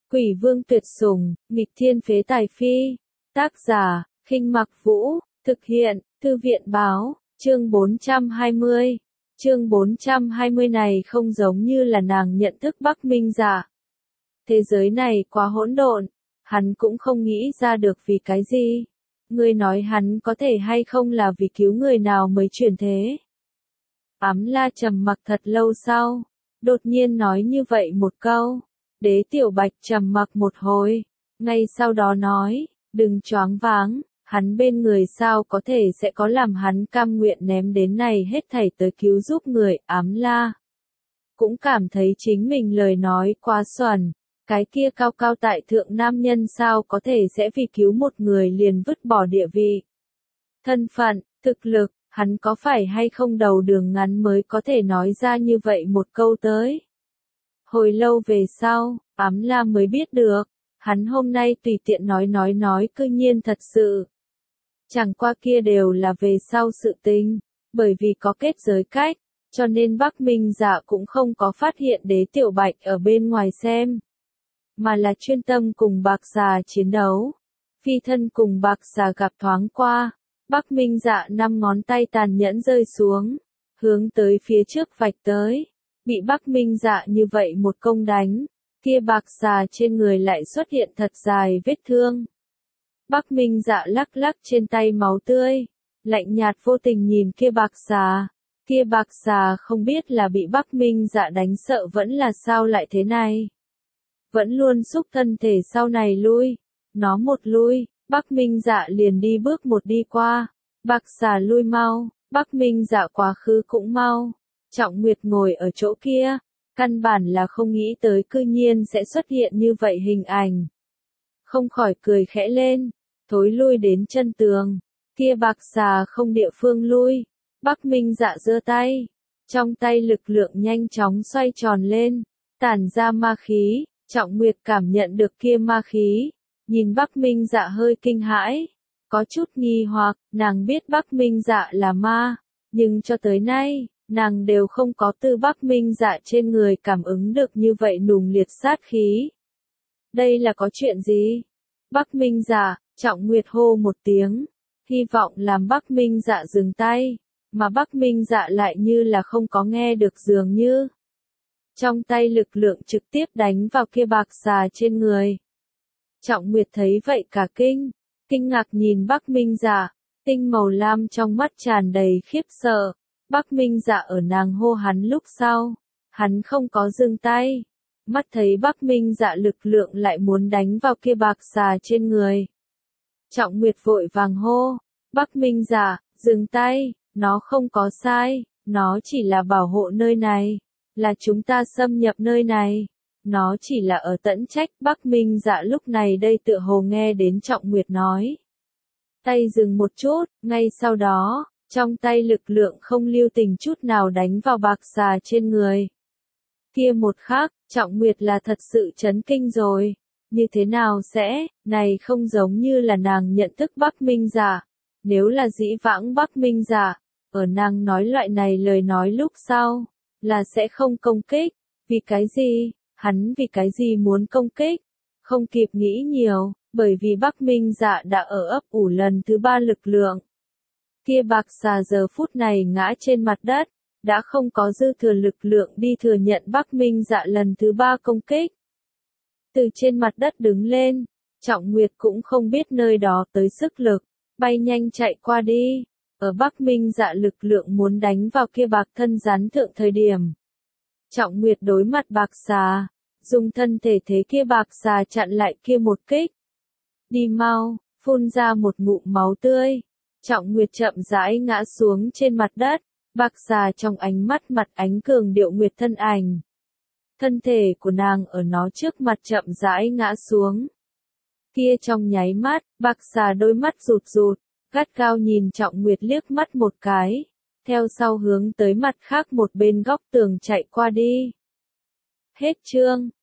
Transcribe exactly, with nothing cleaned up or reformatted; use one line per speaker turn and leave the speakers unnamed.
Quỷ vương tuyệt sủng, nghịch thiên phế tài phi. Tác giả, Khinh Mặc Vũ, thực hiện, Thư viện báo, chương bốn trăm hai mươi. Chương bốn trăm hai mươi này không giống như là nàng nhận thức Bắc Minh Dạ. Thế giới này quá hỗn độn, hắn cũng không nghĩ ra được vì cái gì. Ngươi nói hắn có thể hay không là vì cứu người nào mới chuyển thế. Ám La trầm mặc thật lâu sau, đột nhiên nói như vậy một câu. Đế Tiểu Bạch trầm mặc một hồi, ngay sau đó nói, đừng choáng váng, hắn bên người sao có thể sẽ có làm hắn cam nguyện ném đến này hết thảy tới cứu giúp người. Ám La cũng cảm thấy chính mình lời nói quá xuẩn, cái kia cao cao tại thượng nam nhân sao có thể sẽ vì cứu một người liền vứt bỏ địa vị, thân phận, thực lực, hắn có phải hay không đầu đường ngắn mới có thể nói ra như vậy một câu tới. Hồi lâu về sau, Ám La mới biết được, hắn hôm nay tùy tiện nói nói nói cư nhiên thật sự. Chẳng qua kia đều là về sau sự tình, bởi vì có kết giới cách, cho nên Bắc Minh Dạ cũng không có phát hiện Đế Tiểu Bạch ở bên ngoài xem, mà là chuyên tâm cùng Bạc Xà chiến đấu. Phi thân cùng Bạc Xà gặp thoáng qua, Bắc Minh Dạ năm ngón tay tàn nhẫn rơi xuống, hướng tới phía trước vạch tới. Bị Bắc Minh Dạ như vậy một công đánh, kia Bạc Xà trên người lại xuất hiện thật dài vết thương. Bắc Minh Dạ lắc lắc trên tay máu tươi, lạnh nhạt vô tình nhìn kia Bạc Xà. Kia Bạc Xà không biết là bị Bắc Minh Dạ đánh sợ vẫn là sao lại thế này. Vẫn luôn xúc thân thể sau này lui, nó một lui, Bắc Minh Dạ liền đi bước một đi qua. Bạc Xà lui mau, Bắc Minh Dạ quá khứ cũng mau. Trọng Nguyệt ngồi ở chỗ kia, căn bản là không nghĩ tới cư nhiên sẽ xuất hiện như vậy hình ảnh. Không khỏi cười khẽ lên, thối lui đến chân tường, kia Bạc Xà không địa phương lui. Bắc Minh Dạ giơ tay, trong tay lực lượng nhanh chóng xoay tròn lên, tản ra ma khí. Trọng Nguyệt cảm nhận được kia ma khí, nhìn Bắc Minh Dạ hơi kinh hãi, có chút nghi hoặc, nàng biết Bắc Minh Dạ là ma, nhưng cho tới nay, nàng đều không có từ Bắc Minh Dạ trên người cảm ứng được như vậy nùng liệt sát khí. Đây là có chuyện gì? Bắc Minh Dạ, Trọng Nguyệt hô một tiếng, hy vọng làm Bắc Minh Dạ dừng tay, mà Bắc Minh Dạ lại như là không có nghe được dường như. Trong tay lực lượng trực tiếp đánh vào kia Bạc Xà trên người. Trọng Nguyệt thấy vậy cả kinh, kinh ngạc nhìn Bắc Minh Dạ, tinh màu lam trong mắt tràn đầy khiếp sợ. Bắc Minh Dạ ở nàng hô hắn lúc sau, hắn không có dừng tay, mắt thấy Bắc Minh Dạ lực lượng lại muốn đánh vào kia Bạc Xà trên người. Trọng Nguyệt vội vàng hô, Bắc Minh Dạ, dừng tay, nó không có sai, nó chỉ là bảo hộ nơi này, là chúng ta xâm nhập nơi này, nó chỉ là ở tẫn trách. Bắc Minh Dạ lúc này đây tựa hồ nghe đến Trọng Nguyệt nói. Tay dừng một chút, ngay sau đó, trong tay lực lượng không lưu tình chút nào đánh vào Bạc Xà trên người. Kia một khắc, Trọng Nguyệt là thật sự chấn kinh rồi. Như thế nào sẽ, này không giống như là nàng nhận thức Bắc Minh Dạ. Nếu là dĩ vãng Bắc Minh Dạ, ở nàng nói loại này lời nói lúc sau, là sẽ không công kích. Vì cái gì, hắn vì cái gì muốn công kích? Không kịp nghĩ nhiều, bởi vì Bắc Minh Dạ đã ở ấp ủ lần thứ ba lực lượng. Kia Bạc Xà giờ phút này ngã trên mặt đất, đã không có dư thừa lực lượng đi thừa nhận Bắc Minh Dạ lần thứ ba công kích. Từ trên mặt đất đứng lên, Trọng Nguyệt cũng không biết nơi đó tới sức lực, bay nhanh chạy qua đi, ở Bắc Minh Dạ lực lượng muốn đánh vào kia Bạc thân rắn thượng thời điểm. Trọng Nguyệt đối mặt Bạc Xà, dùng thân thể thế kia Bạc Xà chặn lại kia một kích. Đi mau, phun ra một ngụm máu tươi. Trọng Nguyệt chậm rãi ngã xuống trên mặt đất, Bạc Xà trong ánh mắt mặt ánh cường điệu nguyệt thân ảnh. Thân thể của nàng ở nó trước mặt chậm rãi ngã xuống. Kia trong nháy mắt, Bạc Xà đôi mắt rụt rụt, gắt gao nhìn Trọng Nguyệt liếc mắt một cái, theo sau hướng tới mặt khác một bên góc tường chạy qua đi. Hết chương.